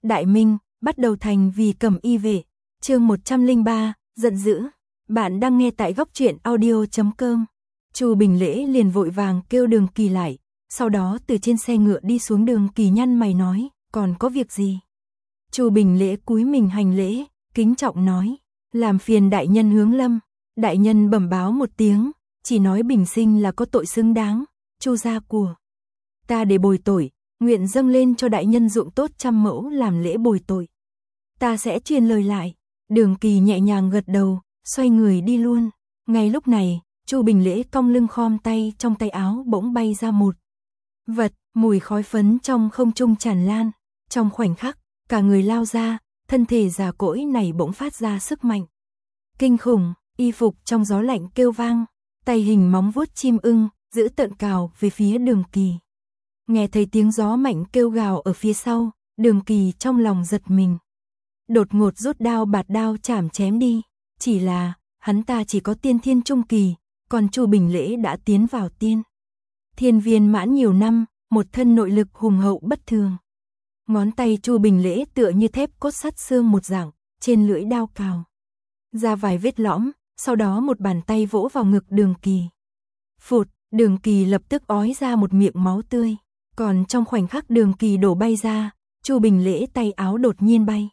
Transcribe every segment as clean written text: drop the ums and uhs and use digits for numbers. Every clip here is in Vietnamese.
Đại Minh, bắt đầu thành vì Cẩm Y vệ. Chương 103, giận dữ. Bạn đang nghe tại góc truyện audio.com. Chu Bình Lễ liền vội vàng kêu Đường Kỳ lại, sau đó từ trên xe ngựa đi xuống. Đường Kỳ nhăn mày nói, còn có việc gì? Chu Bình Lễ cúi mình hành lễ, kính trọng nói, làm phiền đại nhân hướng Lâm. Đại nhân bẩm báo một tiếng, chỉ nói bình sinh là có tội xứng đáng, Chu gia của ta để bồi tội, nguyện dâng lên cho đại nhân ruộng tốt 100 mẫu làm lễ bồi tội. Ta sẽ truyền lời lại. Đường Kỳ nhẹ nhàng gật đầu, xoay người đi luôn. Ngay lúc này, Chu Bình Lễ cong lưng khom tay, trong tay áo bỗng bay ra một vật, mùi khói phấn trong không trung tràn lan. Trong khoảnh khắc, cả người lao ra, thân thể già cỗi này bỗng phát ra sức mạnh kinh khủng, y phục trong gió lạnh kêu vang, tay hình móng vuốt chim ưng, giữ tợn cào về phía Đường Kỳ. Nghe thấy tiếng gió mạnh kêu gào ở phía sau, Đường Kỳ trong lòng giật mình. Đột ngột rút đao bạt đao chảm chém đi, chỉ là, hắn ta chỉ có tiên thiên trung kỳ, còn Chu Bình Lễ đã tiến vào tiên thiên viên mãn nhiều năm, một thân nội lực hùng hậu bất thường. Ngón tay Chu Bình Lễ tựa như thép cốt sắt xương một dạng, trên lưỡi đao cào ra vài vết lõm, sau đó một bàn tay vỗ vào ngực Đường Kỳ. Phụt, Đường Kỳ lập tức ói ra một miệng máu tươi, còn trong khoảnh khắc Đường Kỳ đổ bay ra, Chu Bình Lễ tay áo đột nhiên bay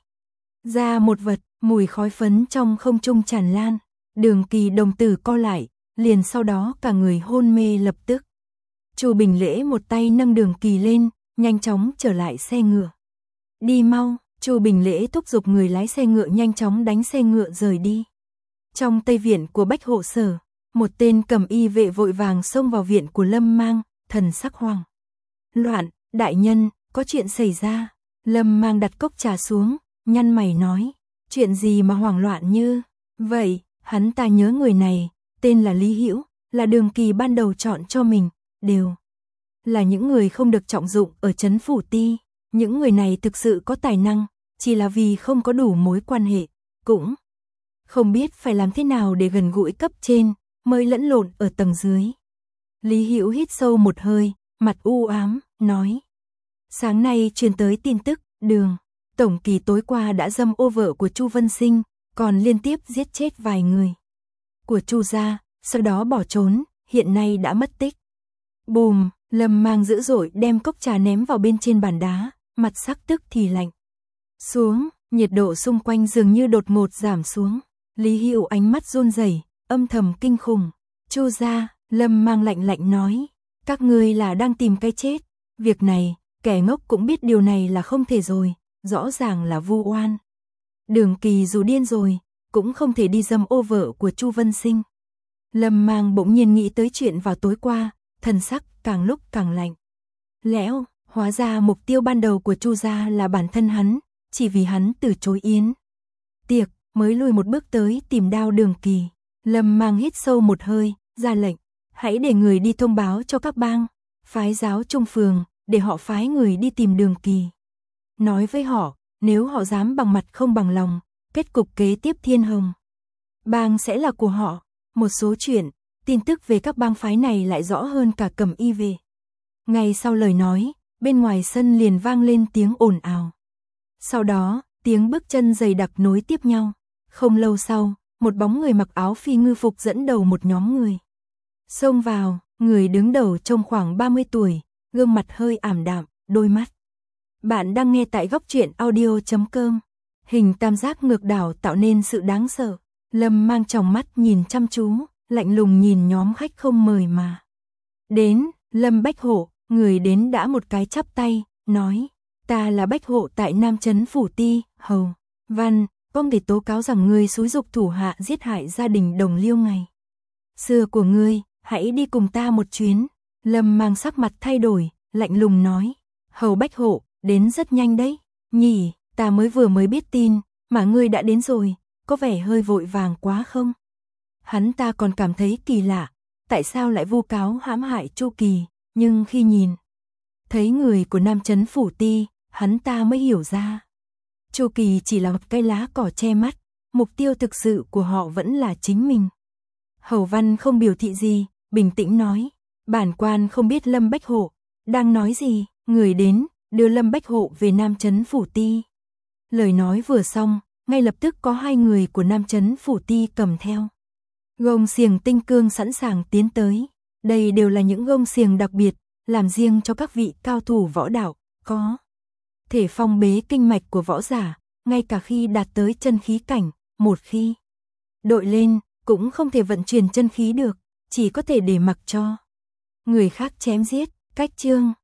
ra một vật, mùi khói phấn trong không trung tràn lan. Đường Kỳ đồng tử co lại, liền sau đó cả người hôn mê lập tức. Chu Bình Lễ một tay nâng Đường Kỳ lên, nhanh chóng trở lại xe ngựa. Đi mau, Chu Bình Lễ thúc giục người lái xe ngựa nhanh chóng đánh xe ngựa rời đi. Trong Tây viện của Bách Hộ Sở, một tên Cẩm Y vệ vội vàng xông vào viện của Lâm Mang, thần sắc hoảng loạn. Đại nhân, có chuyện xảy ra. Lâm Mang đặt cốc trà xuống, nhăn mày nói, chuyện gì mà hoảng loạn như vậy? Hắn ta nhớ người này, tên là Lý Hữu, là Đường Kỳ ban đầu chọn cho mình, đều là những người không được trọng dụng ở trấn Phủ Ti. Những người này thực sự có tài năng, chỉ là vì không có đủ mối quan hệ, cũng không biết phải làm thế nào để gần gũi cấp trên, mới lẫn lộn ở tầng dưới. Lý Hữu hít sâu một hơi, mặt u ám, nói, sáng nay truyền tới tin tức, Đường Tổng Kỳ tối qua đã dâm ô vợ của Chu Vân Sinh, còn liên tiếp giết chết vài người của Chu gia, sau đó bỏ trốn, hiện nay đã mất tích. Bùm, Lâm Mang dữ dội đem cốc trà ném vào bên trên bàn đá, mặt sắc tức thì lạnh xuống, nhiệt độ xung quanh dường như đột ngột giảm xuống. Lý Hữu ánh mắt run rẩy, âm thầm kinh khủng. Chu gia, Lâm Mang lạnh lạnh nói, các ngươi là đang tìm cái chết. Việc này, kẻ ngốc cũng biết điều này là không thể rồi, rõ ràng là vu oan. Đường Kỳ dù điên rồi, cũng không thể đi dâm ô vợ của Chu Vân Sinh. Lâm Mang bỗng nhiên nghĩ tới chuyện vào tối qua, thần sắc càng lúc càng lạnh lẽo. Hóa ra mục tiêu ban đầu của Chu gia là bản thân hắn, chỉ vì hắn từ chối yến tiệc mới lùi một bước tới tìm đao Đường Kỳ. Lâm Mang hít sâu một hơi, ra lệnh, hãy để người đi thông báo cho các bang phái giáo trung phường, để họ phái người đi tìm Đường Kỳ. Nói với họ, nếu họ dám bằng mặt không bằng lòng, kết cục kế tiếp Thiên Hồng bang sẽ là của họ. Một số chuyện, tin tức về các bang phái này lại rõ hơn cả Cẩm Y vệ. Ngay sau lời nói, bên ngoài sân liền vang lên tiếng ồn ào. Sau đó, tiếng bước chân dày đặc nối tiếp nhau. Không lâu sau, một bóng người mặc áo phi ngư phục dẫn đầu một nhóm người xông vào. Người đứng đầu trông khoảng 30 tuổi, gương mặt hơi ảm đạm, đôi mắt. Bạn đang nghe tại góc truyện audio.com. Hình tam giác ngược đảo tạo nên sự đáng sợ. Lâm Mang tròng mắt nhìn chăm chú, lạnh lùng nhìn nhóm khách không mời mà đến. Lâm Bách Hộ, người đến đã một cái chắp tay, nói, ta là Bách Hộ tại Nam Trấn Phủ Ti, Hầu Văn, con để tố cáo rằng ngươi xúi giục thủ hạ giết hại gia đình đồng liêu ngày xưa của ngươi, hãy đi cùng ta một chuyến. Lâm Mang sắc mặt thay đổi, lạnh lùng nói, Hầu Bách Hộ, đến rất nhanh đấy, nhỉ, ta mới biết tin, mà ngươi đã đến rồi, có vẻ hơi vội vàng quá không? Hắn ta còn cảm thấy kỳ lạ, tại sao lại vu cáo hãm hại Chu Kỳ, nhưng khi nhìn thấy người của Nam Trấn Phủ Ti, hắn ta mới hiểu ra. Chu Kỳ chỉ là một cây lá cỏ che mắt, mục tiêu thực sự của họ vẫn là chính mình. Hầu Văn không biểu thị gì, bình tĩnh nói, bản quan không biết Lâm Bách Hộ đang nói gì. Người đến, đưa Lâm Bách Hộ về Nam Trấn Phủ Ti. Lời nói vừa xong, ngay lập tức có 2 người của Nam Chấn Phủ Ti cầm theo gông xiềng tinh cương sẵn sàng tiến tới. Đây đều là những gông xiềng đặc biệt, làm riêng cho các vị cao thủ võ đạo, có thể phong bế kinh mạch của võ giả, ngay cả khi đạt tới chân khí cảnh, một khi đội lên, cũng không thể vận chuyển chân khí được, chỉ có thể để mặc cho người khác chém giết. Cách chương